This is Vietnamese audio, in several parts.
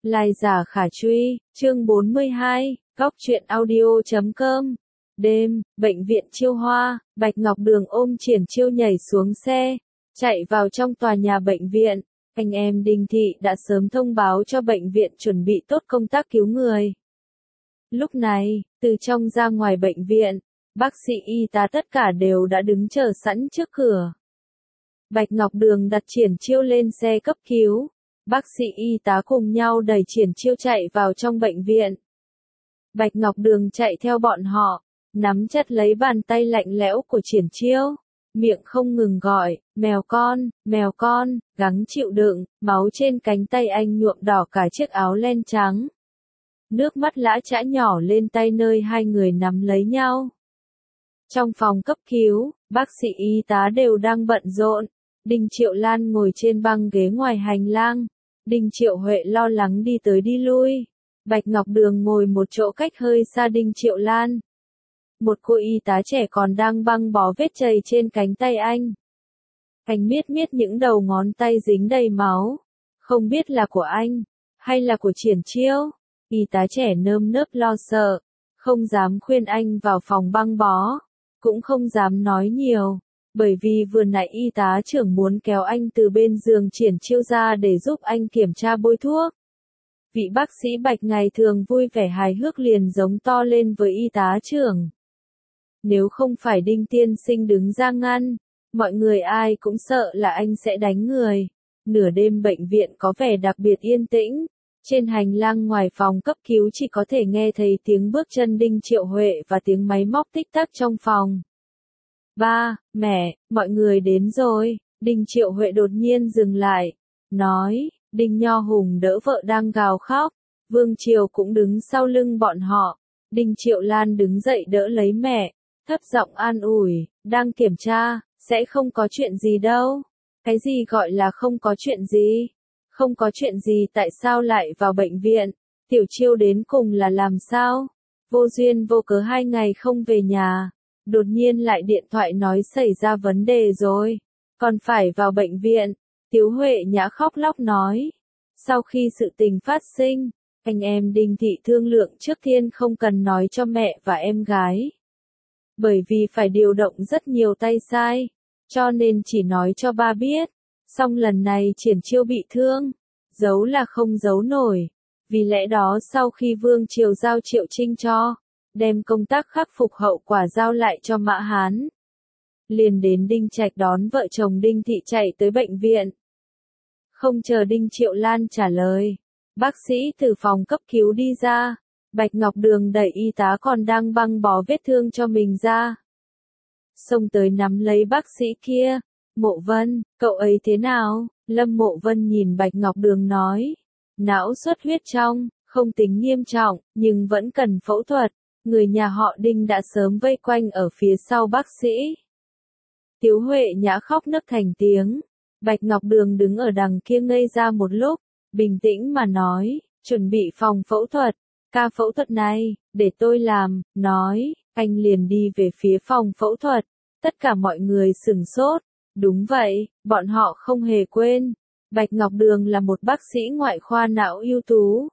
Lai giả khả truy, chương 42, góc truyện audio.com. Đêm, bệnh viện Chiêu Hoa, Bạch Ngọc Đường ôm Triển Chiêu nhảy xuống xe, chạy vào trong tòa nhà bệnh viện. Anh em Đinh Thị đã sớm thông báo cho bệnh viện chuẩn bị tốt công tác cứu người. Lúc này, từ trong ra ngoài bệnh viện, bác sĩ y tá tất cả đều đã đứng chờ sẵn trước cửa. Bạch Ngọc Đường đặt Triển Chiêu lên xe cấp cứu. Bác sĩ y tá cùng nhau đẩy Triển Chiêu chạy vào trong bệnh viện. Bạch Ngọc Đường chạy theo bọn họ, nắm chặt lấy bàn tay lạnh lẽo của Triển Chiêu, miệng không ngừng gọi, mèo con, gắng chịu đựng, máu trên cánh tay anh nhuộm đỏ cả chiếc áo len trắng. Nước mắt lã chã nhỏ lên tay nơi hai người nắm lấy nhau. Trong phòng cấp cứu, bác sĩ y tá đều đang bận rộn. Đinh Triệu Lan ngồi trên băng ghế ngoài hành lang. Đinh Triệu Huệ lo lắng đi tới đi lui. Bạch Ngọc Đường ngồi một chỗ cách hơi xa Đinh Triệu Lan. Một cô y tá trẻ còn đang băng bó vết chày trên cánh tay anh. Anh miết những đầu ngón tay dính đầy máu. Không biết là của anh, hay là của Triển Chiêu. Y tá trẻ nơm nớp lo sợ, không dám khuyên anh vào phòng băng bó, cũng không dám nói nhiều. Bởi vì vừa nãy y tá trưởng muốn kéo anh từ bên giường Triển Chiêu ra để giúp anh kiểm tra bôi thuốc. Vị bác sĩ Bạch ngày thường vui vẻ hài hước liền giống to lên với y tá trưởng. Nếu không phải Đinh tiên sinh đứng ra ngăn, mọi người ai cũng sợ là anh sẽ đánh người. Nửa đêm bệnh viện có vẻ đặc biệt yên tĩnh. Trên hành lang ngoài phòng cấp cứu chỉ có thể nghe thấy tiếng bước chân Đinh Triệu Huệ và tiếng máy móc tích tắc trong phòng. Ba, mẹ, mọi người đến rồi. Đinh Triệu Huệ đột nhiên dừng lại, nói. Đinh Nho Hùng đỡ vợ đang gào khóc. Vương Triều cũng đứng sau lưng bọn họ. Đinh Triệu Lan đứng dậy đỡ lấy mẹ, thấp giọng an ủi, đang kiểm tra, sẽ không có chuyện gì đâu. Cái gì gọi là không có chuyện gì? Không có chuyện gì tại sao lại vào bệnh viện? Tiểu Chiêu đến cùng là làm sao? Vô duyên vô cớ 2 ngày không về nhà. Đột nhiên lại điện thoại nói xảy ra vấn đề rồi. Còn phải vào bệnh viện. Tiếu Huệ Nhã khóc lóc nói. Sau khi sự tình phát sinh, anh em Đinh Thị thương lượng trước tiên không cần nói cho mẹ và em gái. Bởi vì phải điều động rất nhiều tay sai. Cho nên chỉ nói cho ba biết. Song lần này Triển Chiêu bị thương. Giấu là không giấu nổi. Vì lẽ đó sau khi Vương Triều giao Triệu Trinh cho, đem công tác khắc phục hậu quả giao lại cho Mã Hán. Liền đến Đinh Trạch đón vợ chồng Đinh Thị chạy tới bệnh viện. Không chờ Đinh Triệu Lan trả lời, bác sĩ từ phòng cấp cứu đi ra. Bạch Ngọc Đường đẩy y tá còn đang băng bó vết thương cho mình ra. Xông tới nắm lấy bác sĩ kia. Mộ Vân, cậu ấy thế nào? Lâm Mộ Vân nhìn Bạch Ngọc Đường nói. Não xuất huyết trong, không tính nghiêm trọng, nhưng vẫn cần phẫu thuật. Người nhà họ Đinh đã sớm vây quanh ở phía sau bác sĩ. Tiếu Huệ Nhã khóc nức thành tiếng. Bạch Ngọc Đường đứng ở đằng kia ngây ra một lúc, bình tĩnh mà nói, chuẩn bị phòng phẫu thuật. Ca phẫu thuật này, để tôi làm, nói, anh liền đi về phía phòng phẫu thuật. Tất cả mọi người sửng sốt. Đúng vậy, bọn họ không hề quên. Bạch Ngọc Đường là một bác sĩ ngoại khoa não ưu tú.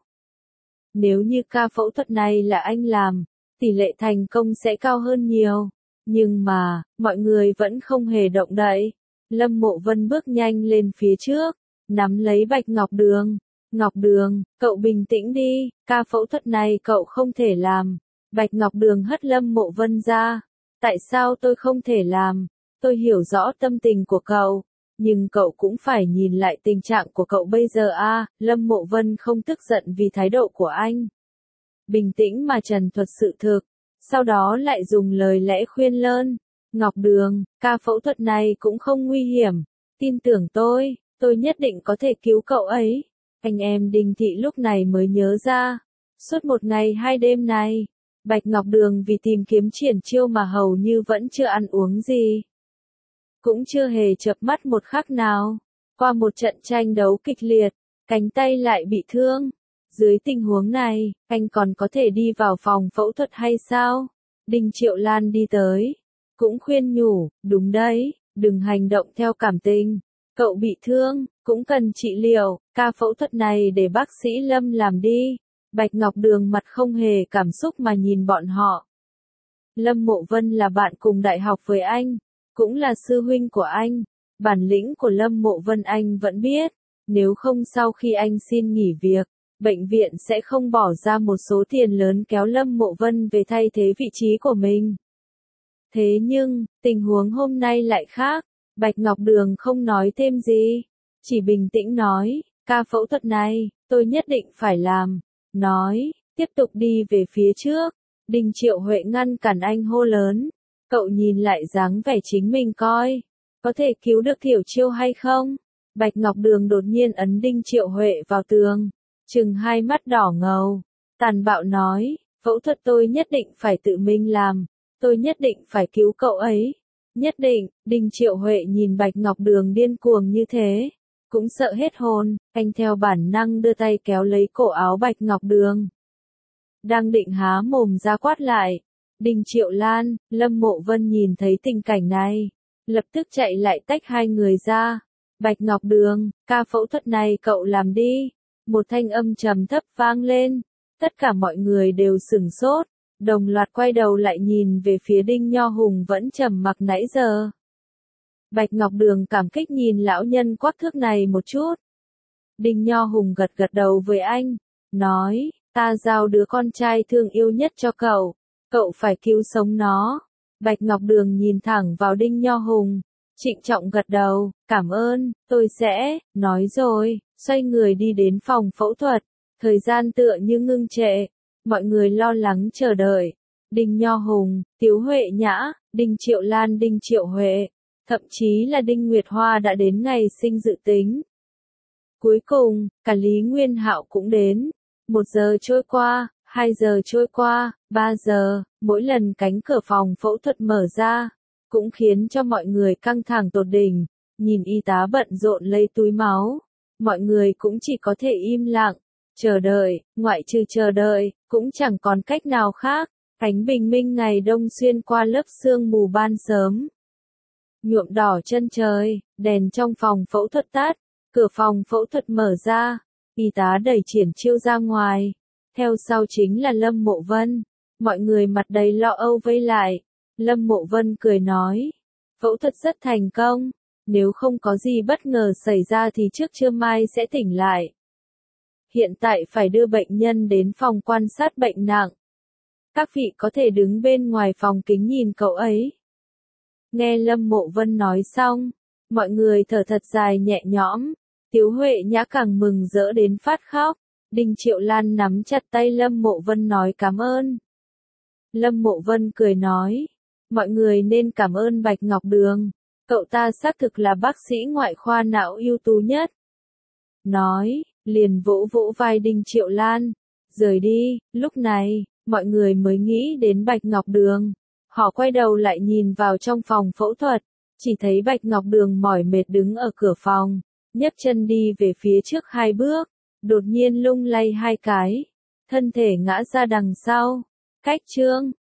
Nếu như ca phẫu thuật này là anh làm, tỷ lệ thành công sẽ cao hơn nhiều. Nhưng mà, mọi người vẫn không hề động đậy. Lâm Mộ Vân bước nhanh lên phía trước, nắm lấy Bạch Ngọc Đường. Ngọc Đường, cậu bình tĩnh đi, ca phẫu thuật này cậu không thể làm. Bạch Ngọc Đường hất Lâm Mộ Vân ra. Tại sao tôi không thể làm? Tôi hiểu rõ tâm tình của cậu, nhưng cậu cũng phải nhìn lại tình trạng của cậu bây giờ a. Lâm Mộ Vân không tức giận vì thái độ của anh. Bình tĩnh mà trần thuật sự thực, sau đó lại dùng lời lẽ khuyên lơn. Ngọc Đường, ca phẫu thuật này cũng không nguy hiểm, tin tưởng tôi nhất định có thể cứu cậu ấy. Anh em Đinh Thị lúc này mới nhớ ra. Suốt 1 ngày 2 đêm này, Bạch Ngọc Đường vì tìm kiếm Triển Chiêu mà hầu như vẫn chưa ăn uống gì. Cũng chưa hề chợp mắt một khắc nào. Qua một trận tranh đấu kịch liệt, cánh tay lại bị thương. Dưới tình huống này, anh còn có thể đi vào phòng phẫu thuật hay sao? Đinh Triệu Lan đi tới, cũng khuyên nhủ, đúng đấy, đừng hành động theo cảm tình. Cậu bị thương, cũng cần trị liệu, ca phẫu thuật này để bác sĩ Lâm làm đi. Bạch Ngọc Đường mặt không hề cảm xúc mà nhìn bọn họ. Lâm Mộ Vân là bạn cùng đại học với anh, cũng là sư huynh của anh. Bản lĩnh của Lâm Mộ Vân anh vẫn biết, nếu không sau khi anh xin nghỉ việc, bệnh viện sẽ không bỏ ra một số tiền lớn kéo Lâm Mộ Vân về thay thế vị trí của mình. Thế nhưng, tình huống hôm nay lại khác, Bạch Ngọc Đường không nói thêm gì, chỉ bình tĩnh nói, ca phẫu thuật này, tôi nhất định phải làm. Nói, tiếp tục đi về phía trước. Đinh Triệu Huệ ngăn cản anh hô lớn, cậu nhìn lại dáng vẻ chính mình coi, có thể cứu được Thiểu Chiêu hay không? Bạch Ngọc Đường đột nhiên ấn Đinh Triệu Huệ vào tường, trừng hai mắt đỏ ngầu, tàn bạo nói, phẫu thuật tôi nhất định phải tự mình làm, tôi nhất định phải cứu cậu ấy, nhất định. Đinh Triệu Huệ nhìn Bạch Ngọc Đường điên cuồng như thế, cũng sợ hết hồn, anh theo bản năng đưa tay kéo lấy cổ áo Bạch Ngọc Đường. Đang định há mồm ra quát lại, Đinh Triệu Lan, Lâm Mộ Vân nhìn thấy tình cảnh này, lập tức chạy lại tách hai người ra. Bạch Ngọc Đường, ca phẫu thuật này cậu làm đi. Một thanh âm trầm thấp vang lên, tất cả mọi người đều sửng sốt, đồng loạt quay đầu lại nhìn về phía Đinh Nho Hùng vẫn trầm mặc nãy giờ. Bạch Ngọc Đường cảm kích nhìn lão nhân quắc thước này một chút. Đinh Nho Hùng gật gật đầu với anh, nói, ta giao đứa con trai thương yêu nhất cho cậu, cậu phải cứu sống nó. Bạch Ngọc Đường nhìn thẳng vào Đinh Nho Hùng, trịnh trọng gật đầu, cảm ơn, tôi sẽ, nói rồi, xoay người đi đến phòng phẫu thuật. Thời gian tựa như ngưng trệ, mọi người lo lắng chờ đợi. Đinh Nho Hùng, Tiếu Huệ Nhã, Đinh Triệu Lan, Đinh Triệu Huệ, thậm chí là Đinh Nguyệt Hoa đã đến ngày sinh dự tính. Cuối cùng, cả Lý Nguyên Hạo cũng đến. 1 giờ trôi qua, 2 giờ trôi qua, 3 giờ, mỗi lần cánh cửa phòng phẫu thuật mở ra, cũng khiến cho mọi người căng thẳng tột đỉnh. Nhìn y tá bận rộn lấy túi máu, mọi người cũng chỉ có thể im lặng, chờ đợi, ngoại trừ chờ đợi, cũng chẳng còn cách nào khác. Ánh bình minh ngày đông xuyên qua lớp sương mù ban sớm, nhuộm đỏ chân trời, đèn trong phòng phẫu thuật tắt, cửa phòng phẫu thuật mở ra, y tá đẩy Triển Chiêu ra ngoài, theo sau chính là Lâm Mộ Vân. Mọi người mặt đầy lo âu vây lại. Lâm Mộ Vân cười nói, phẫu thuật rất thành công, nếu không có gì bất ngờ xảy ra thì trước trưa mai sẽ tỉnh lại. Hiện tại phải đưa bệnh nhân đến phòng quan sát bệnh nặng. Các vị có thể đứng bên ngoài phòng kính nhìn cậu ấy. Nghe Lâm Mộ Vân nói xong, mọi người thở thật dài nhẹ nhõm. Tiếu Huệ Nhã càng mừng rỡ đến phát khóc. Đinh Triệu Lan nắm chặt tay Lâm Mộ Vân nói cảm ơn. Lâm Mộ Vân cười nói, mọi người nên cảm ơn Bạch Ngọc Đường, cậu ta xác thực là bác sĩ ngoại khoa não ưu tú nhất. Nói, liền vỗ vỗ vai Đinh Triệu Lan, rời đi. Lúc này, mọi người mới nghĩ đến Bạch Ngọc Đường. Họ quay đầu lại nhìn vào trong phòng phẫu thuật, chỉ thấy Bạch Ngọc Đường mỏi mệt đứng ở cửa phòng, nhấc chân đi về phía trước 2 bước, đột nhiên lung lay 2 cái, thân thể ngã ra đằng sau. Cách chương